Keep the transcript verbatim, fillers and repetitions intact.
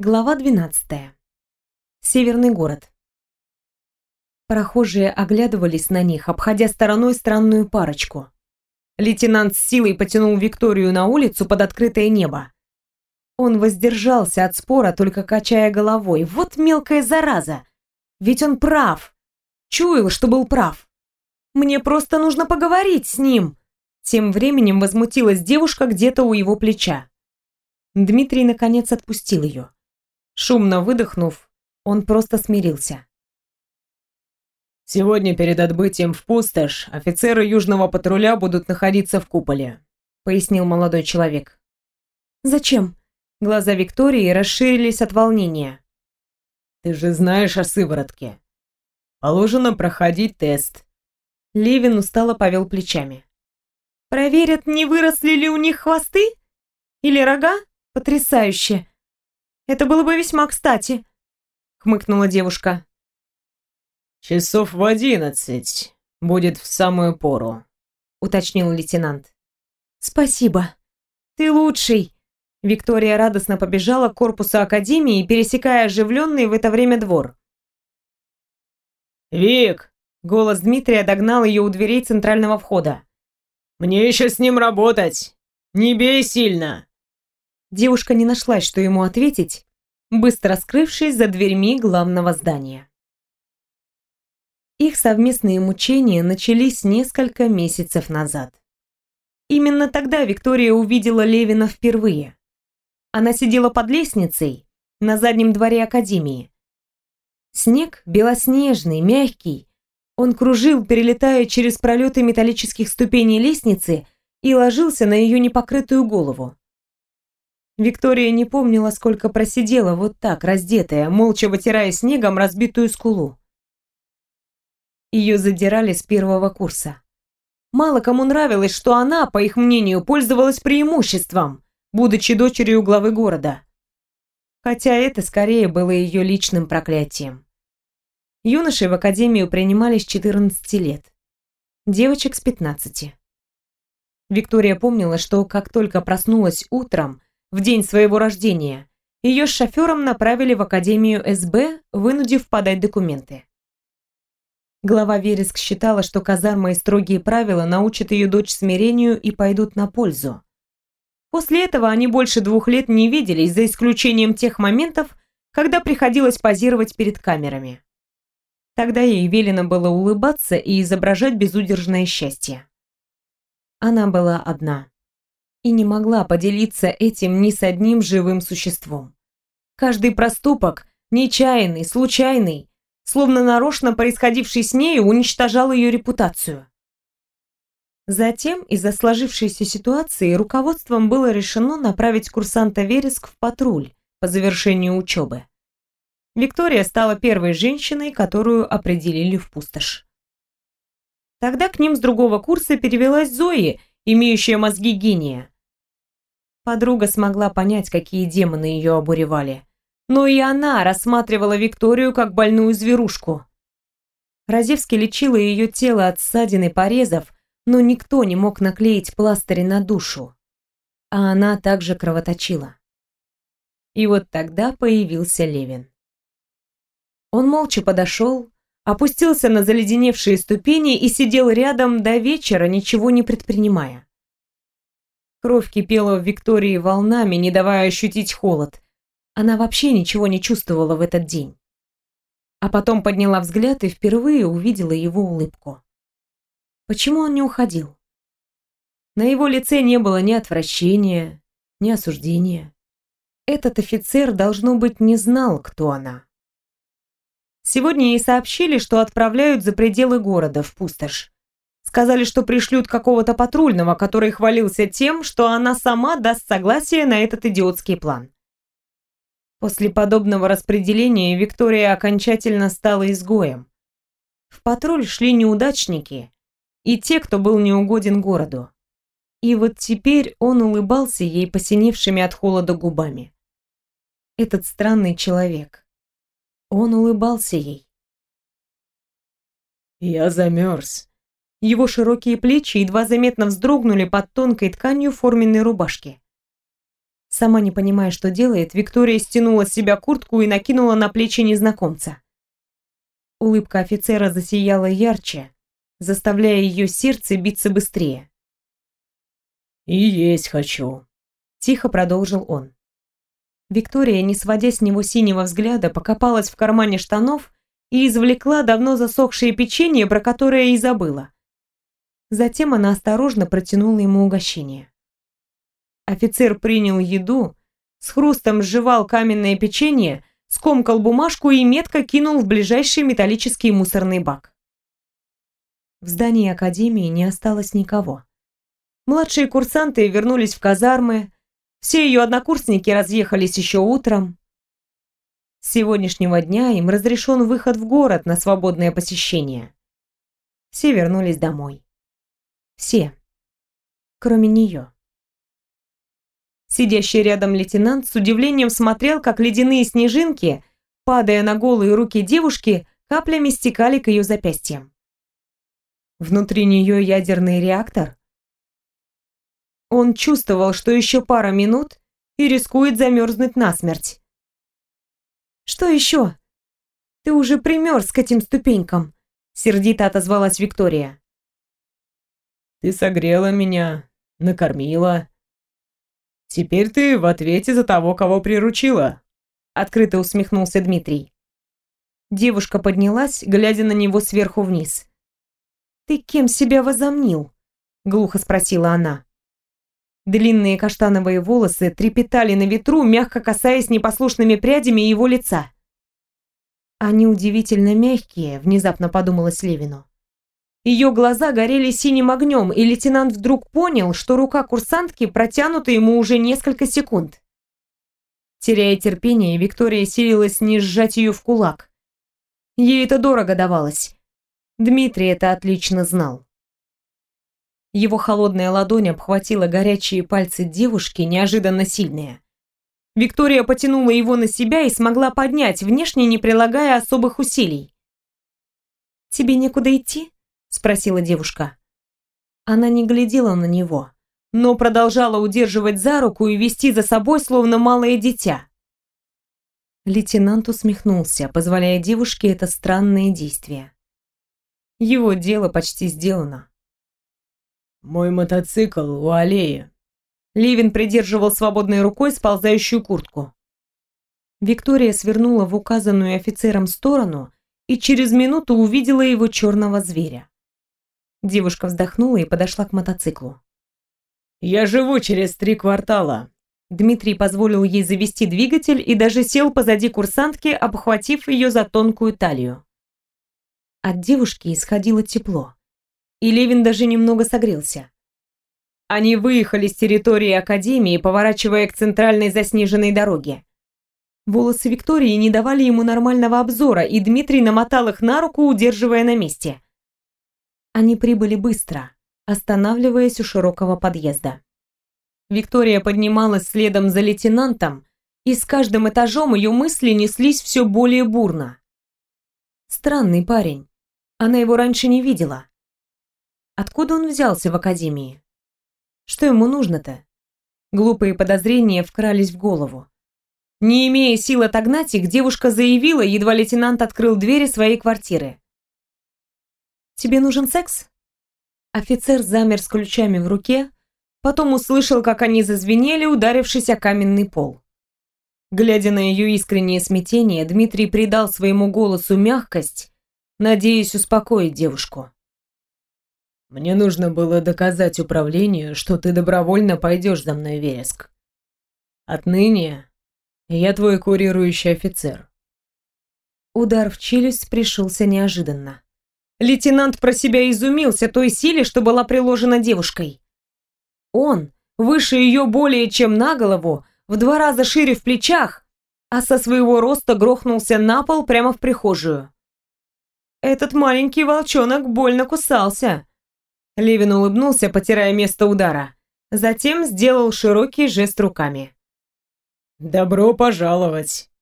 Глава двенадцатая. Северный город. Прохожие оглядывались на них, обходя стороной странную парочку. Лейтенант с силой потянул Викторию на улицу под открытое небо. Он воздержался от спора, только качая головой. Вот мелкая зараза! Ведь он прав! Чуял, что был прав. Мне просто нужно поговорить с ним! Тем временем возмутилась девушка где-то у его плеча. Дмитрий наконец отпустил ее. Шумно выдохнув, он просто смирился. «Сегодня перед отбытием в пустошь офицеры южного патруля будут находиться в куполе», — пояснил молодой человек. «Зачем?» Глаза Виктории расширились от волнения. «Ты же знаешь о сыворотке. Положено проходить тест». Левин устало повел плечами. «Проверят, не выросли ли у них хвосты? Или рога? Потрясающе! Это было бы весьма кстати», — хмыкнула девушка. «Часов в одиннадцать. Будет в самую пору», — уточнил лейтенант. «Спасибо. Ты лучший». Виктория радостно побежала к корпусу академии, пересекая оживленный в это время двор. «Вик!» — голос Дмитрия догнал ее у дверей центрального входа. «Мне еще с ним работать! Не бей сильно!» Девушка не нашлась, что ему ответить, быстро скрывшись за дверьми главного здания. Их совместные мучения начались несколько месяцев назад. Именно тогда Виктория увидела Левина впервые. Она сидела под лестницей на заднем дворе академии. Снег белоснежный, мягкий. Он кружил, перелетая через пролеты металлических ступеней лестницы, и ложился на ее непокрытую голову. Виктория не помнила, сколько просидела вот так, раздетая, молча вытирая снегом разбитую скулу. Ее задирали с первого курса. Мало кому нравилось, что она, по их мнению, пользовалась преимуществом, будучи дочерью главы города. Хотя это скорее было ее личным проклятием. Юношей в академию принимали с четырнадцати лет, девочек с пятнадцати. Виктория помнила, что как только проснулась утром, в день своего рождения, ее с шофером направили в Академию эс бэ, вынудив подать документы. Глава Вереск считала, что казарма и строгие правила научат ее дочь смирению и пойдут на пользу. После этого они больше двух лет не виделись, за исключением тех моментов, когда приходилось позировать перед камерами. Тогда ей велено было улыбаться и изображать безудержное счастье. Она была одна и не могла поделиться этим ни с одним живым существом. Каждый проступок, нечаянный, случайный, словно нарочно происходивший с нею, уничтожал ее репутацию. Затем, из-за сложившейся ситуации, руководством было решено направить курсанта Вереск в патруль по завершению учебы. Виктория стала первой женщиной, которую определили в пустошь. Тогда к ним с другого курса перевелась Зои, имеющая мозги гения. Подруга смогла понять, какие демоны ее обуревали. Но и она рассматривала Викторию как больную зверушку. Разевский лечила ее тело от ссадин и порезов, но никто не мог наклеить пластыри на душу. А она также кровоточила. И вот тогда появился Левин. Он молча подошел, опустился на заледеневшие ступени и сидел рядом до вечера, ничего не предпринимая. Кровь кипела в Виктории волнами, не давая ощутить холод. Она вообще ничего не чувствовала в этот день. А потом подняла взгляд и впервые увидела его улыбку. Почему он не уходил? На его лице не было ни отвращения, ни осуждения. Этот офицер, должно быть, не знал, кто она. Сегодня ей сообщили, что отправляют за пределы города, в пустошь. Сказали, что пришлют какого-то патрульного, который хвалился тем, что она сама даст согласие на этот идиотский план. После подобного распределения Виктория окончательно стала изгоем. В патруль шли неудачники и те, кто был неугоден городу. И вот теперь он улыбался ей посиневшими от холода губами. Этот странный человек. Он улыбался ей. «Я замерз». Его широкие плечи едва заметно вздрогнули под тонкой тканью форменной рубашки. Сама не понимая, что делает, Виктория стянула с себя куртку и накинула на плечи незнакомца. Улыбка офицера засияла ярче, заставляя ее сердце биться быстрее. «И есть хочу», — тихо продолжил он. Виктория, не сводя с него синего взгляда, покопалась в кармане штанов и извлекла давно засохшее печенье, про которое и забыла. Затем она осторожно протянула ему угощение. Офицер принял еду, с хрустом сживал каменное печенье, скомкал бумажку и метко кинул в ближайший металлический мусорный бак. В здании академии не осталось никого. Младшие курсанты вернулись в казармы, все ее однокурсники разъехались еще утром. С сегодняшнего дня им разрешен выход в город на свободное посещение. Все вернулись домой. Все, кроме нее. Сидящий рядом лейтенант с удивлением смотрел, как ледяные снежинки, падая на голые руки девушки, каплями стекали к ее запястьям. Внутри нее ядерный реактор. Он чувствовал, что еще пара минут и рискует замерзнуть насмерть. «Что еще? Ты уже примерз к этим ступенькам», — сердито отозвалась Виктория. «Ты согрела меня, накормила. Теперь ты в ответе за того, кого приручила», — открыто усмехнулся Дмитрий. Девушка поднялась, глядя на него сверху вниз. «Ты кем себя возомнил?» — глухо спросила она. Длинные каштановые волосы трепетали на ветру, мягко касаясь непослушными прядями его лица. «Они удивительно мягкие», — внезапно подумалось Левину. Ее глаза горели синим огнем, и лейтенант вдруг понял, что рука курсантки протянута ему уже несколько секунд. Теряя терпение, Виктория силилась не сжать ее в кулак. Ей это дорого давалось. Дмитрий это отлично знал. Его холодная ладонь обхватила горячие пальцы девушки, неожиданно сильные. Виктория потянула его на себя и смогла поднять, внешне не прилагая особых усилий. «Тебе некуда идти?» — спросила девушка. Она не глядела на него, но продолжала удерживать за руку и вести за собой, словно малое дитя. Лейтенант усмехнулся, позволяя девушке это странное действие. Его дело почти сделано. «Мой мотоцикл у аллеи». Левин придерживал свободной рукой сползающую куртку. Виктория свернула в указанную офицером сторону и через минуту увидела его черного зверя. Девушка вздохнула и подошла к мотоциклу. «Я живу через три квартала». Дмитрий позволил ей завести двигатель и даже сел позади курсантки, обхватив ее за тонкую талию. От девушки исходило тепло, и Левин даже немного согрелся. Они выехали с территории академии, поворачивая к центральной заснеженной дороге. Волосы Виктории не давали ему нормального обзора, и Дмитрий намотал их на руку, удерживая на месте. Они прибыли быстро, останавливаясь у широкого подъезда. Виктория поднималась следом за лейтенантом, и с каждым этажом ее мысли неслись все более бурно. Странный парень. Она его раньше не видела. Откуда он взялся в академии? Что ему нужно-то? Глупые подозрения вкрались в голову. Не имея сил отогнать их, девушка заявила, едва лейтенант открыл двери своей квартиры. «Тебе нужен секс?» Офицер замер с ключами в руке, потом услышал, как они зазвенели, ударившись о каменный пол. Глядя на ее искреннее смятение, Дмитрий придал своему голосу мягкость, надеясь успокоить девушку. «Мне нужно было доказать управлению, что ты добровольно пойдешь за мной, Вереск. Отныне я твой курирующий офицер». Удар в челюсть пришелся неожиданно. Лейтенант про себя изумился той силе, что была приложена девушкой. Он, выше ее более чем на голову, в два раза шире в плечах, а со своего роста грохнулся на пол прямо в прихожую. Этот маленький волчонок больно кусался. Левин улыбнулся, потирая место удара. Затем сделал широкий жест руками. «Добро пожаловать!»